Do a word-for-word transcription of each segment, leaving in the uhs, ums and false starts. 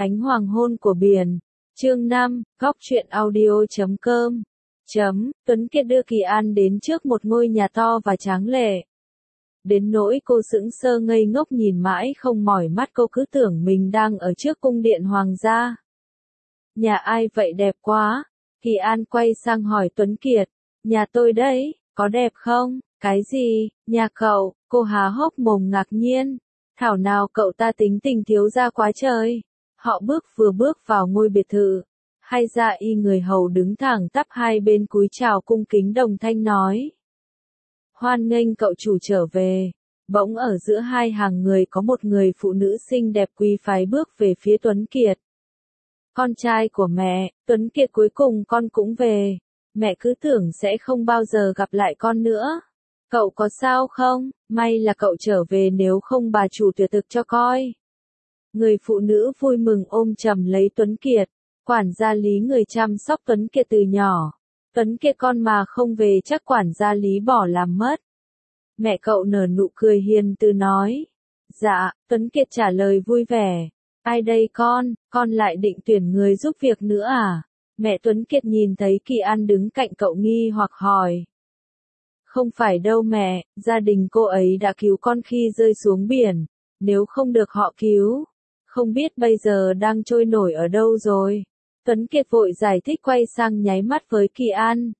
Ánh hoàng hôn của biển. Chương năm, góc truyện audio chấm com. Chấm, Tuấn Kiệt đưa Kỳ An đến trước một ngôi nhà to và tráng lệ. Đến nỗi cô sững sờ ngây ngốc nhìn mãi không mỏi mắt, cô cứ tưởng mình đang ở trước cung điện hoàng gia. Nhà ai vậy đẹp quá? Kỳ An quay sang hỏi Tuấn Kiệt. Nhà tôi đấy, có đẹp không? Cái gì? Nhà cậu? Cô há hốc mồm ngạc nhiên. Thảo nào cậu ta tính tình thiếu gia quá trời. Họ bước vừa bước vào ngôi biệt thự. Hai gia y người hầu đứng thẳng tắp hai bên cúi chào cung kính đồng thanh nói. Hoan nghênh cậu chủ trở về. Bỗng ở giữa hai hàng người có một người phụ nữ xinh đẹp quý phái bước về phía Tuấn Kiệt. Con trai của mẹ, Tuấn Kiệt, cuối cùng con cũng về. Mẹ cứ tưởng sẽ không bao giờ gặp lại con nữa. Cậu có sao không? May là cậu trở về, nếu không bà chủ tuyệt thực cho coi. Người phụ nữ vui mừng ôm chầm lấy Tuấn Kiệt. Quản gia Lý người chăm sóc Tuấn Kiệt từ nhỏ. Tuấn Kiệt con mà không về chắc quản gia Lý bỏ làm mất. Mẹ cậu nở nụ cười hiền từ nói. Dạ, Tuấn Kiệt trả lời vui vẻ. Ai đây con, con lại định tuyển người giúp việc nữa à? Mẹ Tuấn Kiệt nhìn thấy Kỳ An đứng cạnh cậu nghi hoặc hỏi. Không phải đâu mẹ, gia đình cô ấy đã cứu con khi rơi xuống biển. Nếu không được họ cứu, không biết bây giờ đang trôi nổi ở đâu rồi. Tuấn Kiệt vội giải thích, quay sang nháy mắt với Kỳ An.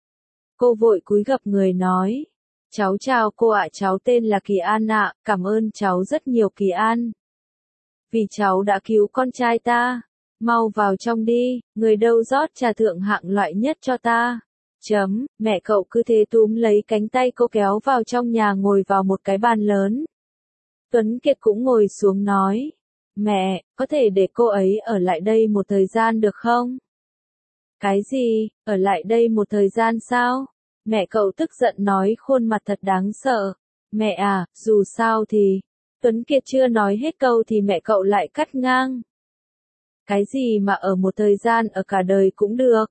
Cô vội cúi gập người nói. Cháu chào cô ạ, cháu tên là Kỳ An ạ, cảm ơn cháu rất nhiều Kỳ An. Vì cháu đã cứu con trai ta. Mau vào trong đi, người đâu rót trà thượng hạng loại nhất cho ta. Chấm, mẹ cậu cứ thế túm lấy cánh tay cô kéo vào trong nhà, ngồi vào một cái bàn lớn. Tuấn Kiệt cũng ngồi xuống nói. Mẹ, có thể để cô ấy ở lại đây một thời gian được không? Cái gì, ở lại đây một thời gian sao? Mẹ cậu tức giận nói, khuôn mặt thật đáng sợ. Mẹ à, dù sao thì... Tuấn Kiệt chưa nói hết câu thì mẹ cậu lại cắt ngang. Cái gì mà ở một thời gian, ở cả đời cũng được.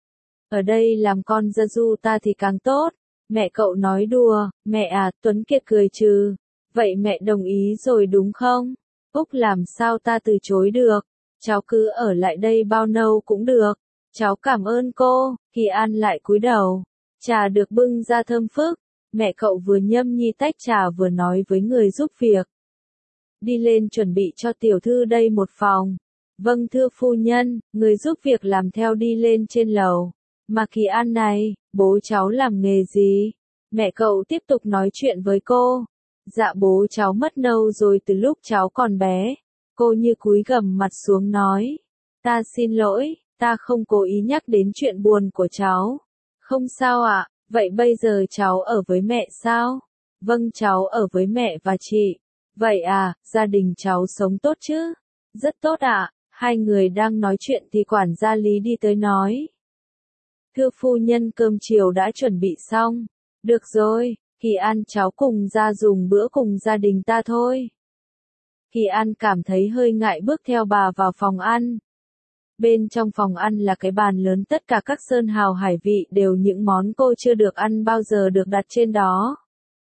Ở đây làm con gia du ta thì càng tốt. Mẹ cậu nói đùa. Mẹ à, Tuấn Kiệt cười trừ. Vậy mẹ đồng ý rồi đúng không? Úc, làm sao ta từ chối được. Cháu cứ ở lại đây bao lâu cũng được. Cháu cảm ơn cô. Kỳ An lại cúi đầu. Trà được bưng ra thơm phức. Mẹ cậu vừa nhâm nhi tách trà vừa nói với người giúp việc. Đi lên chuẩn bị cho tiểu thư đây một phòng. Vâng thưa phu nhân. Người giúp việc làm theo đi lên trên lầu. Mà Kỳ An này, bố cháu làm nghề gì? Mẹ cậu tiếp tục nói chuyện với cô. Dạ bố cháu mất lâu rồi từ lúc cháu còn bé. Cô như cúi gằm mặt xuống nói. Ta xin lỗi, ta không cố ý nhắc đến chuyện buồn của cháu. Không sao ạ, vậy bây giờ cháu ở với mẹ sao? Vâng, cháu ở với mẹ và chị. Vậy à, gia đình cháu sống tốt chứ? Rất tốt ạ. Hai người đang nói chuyện thì quản gia Lý đi tới nói. Thưa phu nhân, cơm chiều đã chuẩn bị xong. Được rồi, Kỳ An, cháu cùng ra dùng bữa cùng gia đình ta thôi. Kỳ An cảm thấy hơi ngại bước theo bà vào phòng ăn. Bên trong phòng ăn là cái bàn lớn, tất cả các sơn hào hải vị đều những món cô chưa được ăn bao giờ được đặt trên đó.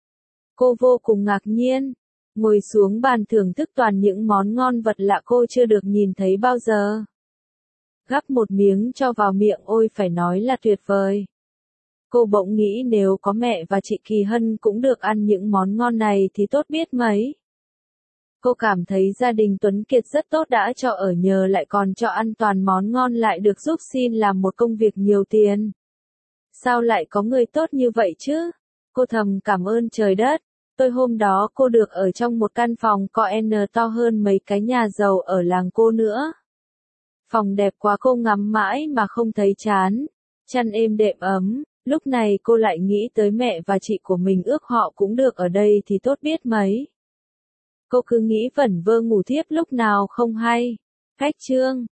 Cô vô cùng ngạc nhiên. Ngồi xuống bàn thưởng thức toàn những món ngon vật lạ cô chưa được nhìn thấy bao giờ. Gắp một miếng cho vào miệng, ôi phải nói là tuyệt vời. Cô bỗng nghĩ nếu có mẹ và chị Kỳ Hân cũng được ăn những món ngon này thì tốt biết mấy. Cô cảm thấy gia đình Tuấn Kiệt rất tốt, đã cho ở nhờ lại còn cho ăn toàn món ngon, lại được giúp xin làm một công việc nhiều tiền. Sao lại có người tốt như vậy chứ? Cô thầm cảm ơn trời đất. Tôi hôm đó cô được ở trong một căn phòng có N to hơn mấy cái nhà giàu ở làng cô nữa. Phòng đẹp quá, cô ngắm mãi mà không thấy chán. Chăn êm đệm ấm. Lúc này cô lại nghĩ tới mẹ và chị của mình, ước họ cũng được ở đây thì tốt biết mấy. Cô cứ nghĩ vẩn vơ ngủ thiếp lúc nào không hay. Cách chương